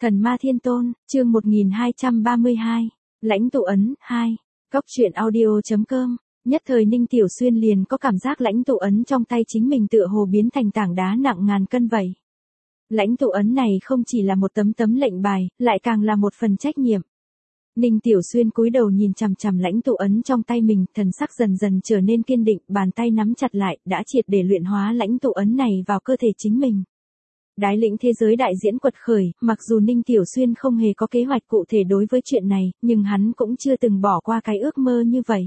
Thần Ma Thiên Tôn, chương 1232, Lãnh tụ ấn, 2, Cóc truyện audio.com, nhất thời Ninh Tiểu Xuyên liền có cảm giác lãnh tụ ấn trong tay chính mình tựa hồ biến thành tảng đá nặng ngàn cân vậy. Lãnh tụ ấn này không chỉ là một tấm lệnh bài, lại càng là một phần trách nhiệm. Ninh Tiểu Xuyên cúi đầu nhìn chằm chằm lãnh tụ ấn trong tay mình, thần sắc dần dần trở nên kiên định, bàn tay nắm chặt lại, đã triệt để luyện hóa lãnh tụ ấn này vào cơ thể chính mình. Đái lĩnh thế giới đại diễn quật khởi, mặc dù Ninh Tiểu Xuyên không hề có kế hoạch cụ thể đối với chuyện này, nhưng hắn cũng chưa từng bỏ qua cái ước mơ như vậy.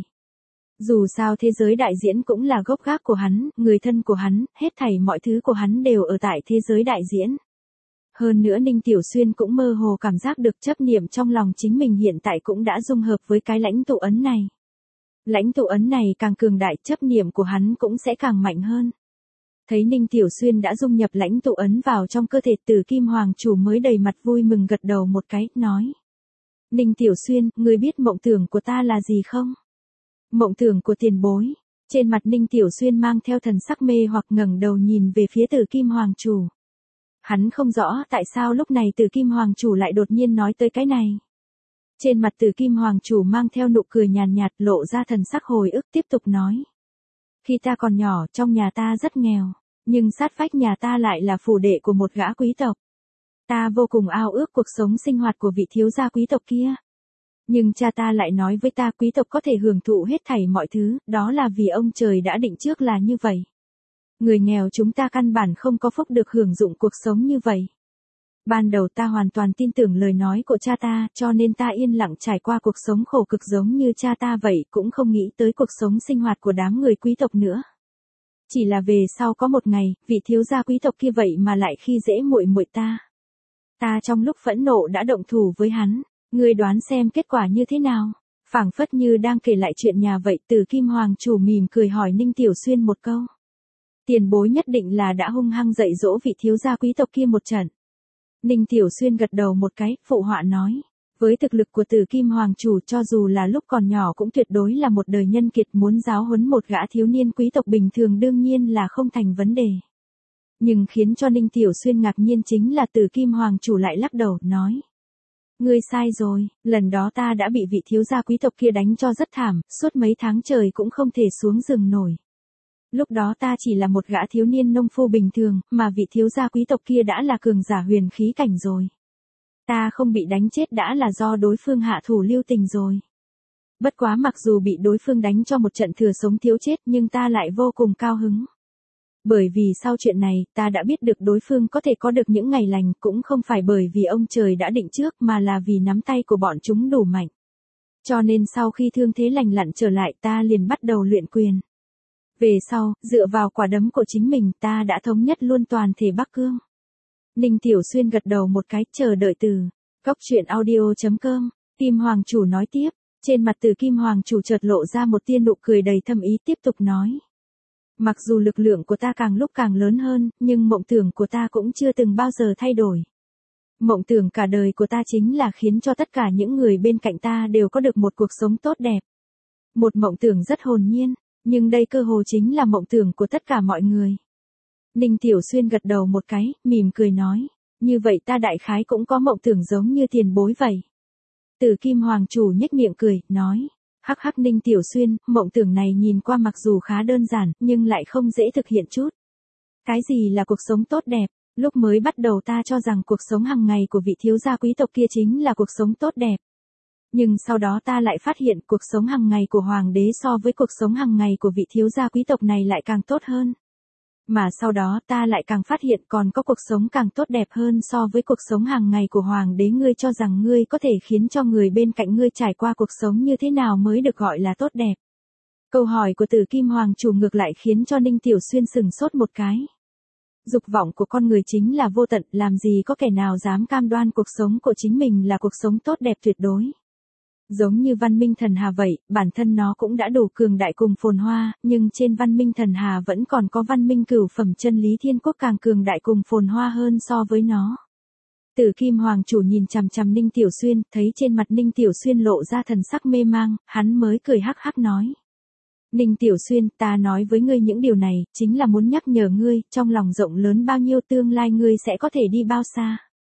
Dù sao thế giới đại diễn cũng là gốc gác của hắn, người thân của hắn, hết thảy mọi thứ của hắn đều ở tại thế giới đại diễn. Hơn nữa Ninh Tiểu Xuyên cũng mơ hồ cảm giác được chấp niệm trong lòng chính mình hiện tại cũng đã dung hợp với cái lãnh tụ ấn này. Lãnh tụ ấn này càng cường đại, chấp niệm của hắn cũng sẽ càng mạnh hơn. Thấy Ninh Tiểu Xuyên đã dung nhập lãnh tụ ấn vào trong cơ thể, Tử Kim Hoàng chủ mới đầy mặt vui mừng gật đầu một cái, nói. Ninh Tiểu Xuyên, ngươi biết mộng tưởng của ta là gì không? Mộng tưởng của tiền bối. Trên mặt Ninh Tiểu Xuyên mang theo thần sắc mê hoặc ngẩng đầu nhìn về phía Tử Kim Hoàng chủ. Hắn không rõ tại sao lúc này Tử Kim Hoàng chủ lại đột nhiên nói tới cái này. Trên mặt Tử Kim Hoàng chủ mang theo nụ cười nhàn nhạt, lộ ra thần sắc hồi ức, tiếp tục nói. Khi ta còn nhỏ, trong nhà ta rất nghèo, nhưng sát vách nhà ta lại là phủ đệ của một gã quý tộc. Ta vô cùng ao ước cuộc sống sinh hoạt của vị thiếu gia quý tộc kia. Nhưng cha ta lại nói với ta quý tộc có thể hưởng thụ hết thảy mọi thứ, đó là vì ông trời đã định trước là như vậy. Người nghèo chúng ta căn bản không có phúc được hưởng dụng cuộc sống như vậy. Ban đầu ta hoàn toàn tin tưởng lời nói của cha ta, cho nên ta yên lặng trải qua cuộc sống khổ cực giống như cha ta vậy, cũng không nghĩ tới cuộc sống sinh hoạt của đám người quý tộc nữa. Chỉ là về sau có một ngày, vị thiếu gia quý tộc kia vậy mà lại khi dễ muội muội ta. Ta trong lúc phẫn nộ đã động thủ với hắn, ngươi đoán xem kết quả như thế nào? Phảng phất như đang kể lại chuyện nhà vậy, Tử Kim Hoàng chủ mỉm cười hỏi Ninh Tiểu Xuyên một câu. Tiền bối nhất định là đã hung hăng dạy dỗ vị thiếu gia quý tộc kia một trận. Ninh Tiểu Xuyên gật đầu một cái, phụ họa nói. Với thực lực của Tử Kim Hoàng chủ cho dù là lúc còn nhỏ cũng tuyệt đối là một đời nhân kiệt, muốn giáo huấn một gã thiếu niên quý tộc bình thường đương nhiên là không thành vấn đề. Nhưng khiến cho Ninh Tiểu Xuyên ngạc nhiên chính là Tử Kim Hoàng chủ lại lắc đầu, nói. Ngươi sai rồi, lần đó ta đã bị vị thiếu gia quý tộc kia đánh cho rất thảm, suốt mấy tháng trời cũng không thể xuống giường nổi. Lúc đó ta chỉ là một gã thiếu niên nông phu bình thường, mà vị thiếu gia quý tộc kia đã là cường giả huyền khí cảnh rồi. Ta không bị đánh chết đã là do đối phương hạ thủ lưu tình rồi. Bất quá mặc dù bị đối phương đánh cho một trận thừa sống thiếu chết nhưng ta lại vô cùng cao hứng. Bởi vì sau chuyện này, ta đã biết được đối phương có thể có được những ngày lành, cũng không phải bởi vì ông trời đã định trước mà là vì nắm tay của bọn chúng đủ mạnh. Cho nên sau khi thương thế lành lặn trở lại ta liền bắt đầu luyện quyền. Về sau, dựa vào quả đấm của chính mình ta đã thống nhất luôn toàn thể Bắc Cương. Ninh Tiểu Xuyên gật đầu một cái, chờ đợi từ Cóc truyện audio.com, Kim Hoàng chủ nói tiếp, trên mặt Tử Kim Hoàng chủ chợt lộ ra một tia nụ cười đầy thâm ý, tiếp tục nói. Mặc dù lực lượng của ta càng lúc càng lớn hơn, nhưng mộng tưởng của ta cũng chưa từng bao giờ thay đổi. Mộng tưởng cả đời của ta chính là khiến cho tất cả những người bên cạnh ta đều có được một cuộc sống tốt đẹp. Một mộng tưởng rất hồn nhiên, nhưng đây cơ hồ chính là mộng tưởng của tất cả mọi người. Ninh Tiểu Xuyên gật đầu một cái, mỉm cười nói, như vậy ta đại khái cũng có mộng tưởng giống như tiền bối vậy. Tử Kim Hoàng chủ nhếch miệng cười, nói, hắc hắc Ninh Tiểu Xuyên, mộng tưởng này nhìn qua mặc dù khá đơn giản, nhưng lại không dễ thực hiện chút. Cái gì là cuộc sống tốt đẹp? Lúc mới bắt đầu ta cho rằng cuộc sống hàng ngày của vị thiếu gia quý tộc kia chính là cuộc sống tốt đẹp. Nhưng sau đó ta lại phát hiện cuộc sống hàng ngày của hoàng đế so với cuộc sống hàng ngày của vị thiếu gia quý tộc này lại càng tốt hơn. Mà sau đó ta lại càng phát hiện còn có cuộc sống càng tốt đẹp hơn so với cuộc sống hàng ngày của hoàng đế. Ngươi cho rằng ngươi có thể khiến cho người bên cạnh ngươi trải qua cuộc sống như thế nào mới được gọi là tốt đẹp? Câu hỏi của Tử Kim Hoàng chủ ngược lại khiến cho Ninh Tiểu Xuyên sừng sốt một cái. Dục vọng của con người chính là vô tận, làm gì có kẻ nào dám cam đoan cuộc sống của chính mình là cuộc sống tốt đẹp tuyệt đối. Giống như văn minh thần hà vậy, bản thân nó cũng đã đủ cường đại cùng phồn hoa, nhưng trên văn minh thần hà vẫn còn có văn minh cửu phẩm chân lý thiên quốc càng cường đại cùng phồn hoa hơn so với nó. Tử Kim Hoàng chủ nhìn chằm chằm Ninh Tiểu Xuyên, thấy trên mặt Ninh Tiểu Xuyên lộ ra thần sắc mê mang, hắn mới cười hắc hắc nói. Ninh Tiểu Xuyên, ta nói với ngươi những điều này, chính là muốn nhắc nhở ngươi, trong lòng rộng lớn bao nhiêu tương lai ngươi sẽ có thể đi bao xa.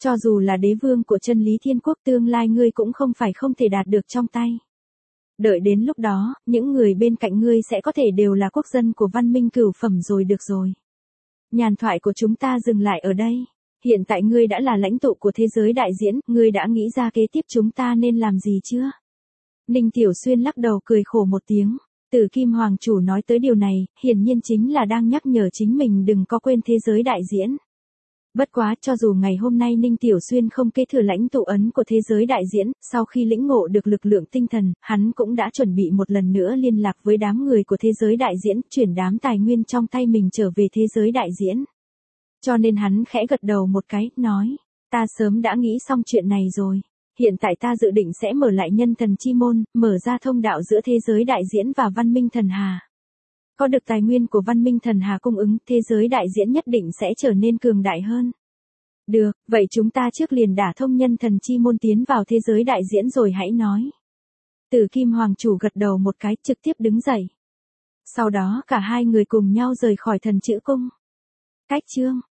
Cho dù là đế vương của chân lý thiên quốc tương lai ngươi cũng không phải không thể đạt được trong tay. Đợi đến lúc đó, những người bên cạnh ngươi sẽ có thể đều là quốc dân của văn minh cửu phẩm rồi được rồi. Nhàn thoại của chúng ta dừng lại ở đây. Hiện tại ngươi đã là lãnh tụ của thế giới đại diễn, ngươi đã nghĩ ra kế tiếp chúng ta nên làm gì chưa? Ninh Tiểu Xuyên lắc đầu cười khổ một tiếng. Tử Kim Hoàng chủ nói tới điều này, hiển nhiên chính là đang nhắc nhở chính mình đừng có quên thế giới đại diễn. Bất quá cho dù ngày hôm nay Ninh Tiểu Xuyên không kế thừa lãnh tụ ấn của thế giới đại diễn, sau khi lĩnh ngộ được lực lượng tinh thần, hắn cũng đã chuẩn bị một lần nữa liên lạc với đám người của thế giới đại diễn, chuyển đám tài nguyên trong tay mình trở về thế giới đại diễn. Cho nên hắn khẽ gật đầu một cái, nói, ta sớm đã nghĩ xong chuyện này rồi. Hiện tại ta dự định sẽ mở lại nhân thần chi môn, mở ra thông đạo giữa thế giới đại diễn và văn minh thần hà. Có được tài nguyên của văn minh thần hà cung ứng, thế giới đại diễn nhất định sẽ trở nên cường đại hơn. Được, vậy chúng ta trước liền đả thông nhân thần chi môn tiến vào thế giới đại diễn rồi hãy nói. Tử Kim Hoàng chủ gật đầu một cái trực tiếp đứng dậy. Sau đó cả hai người cùng nhau rời khỏi thần chữ cung. Cách chương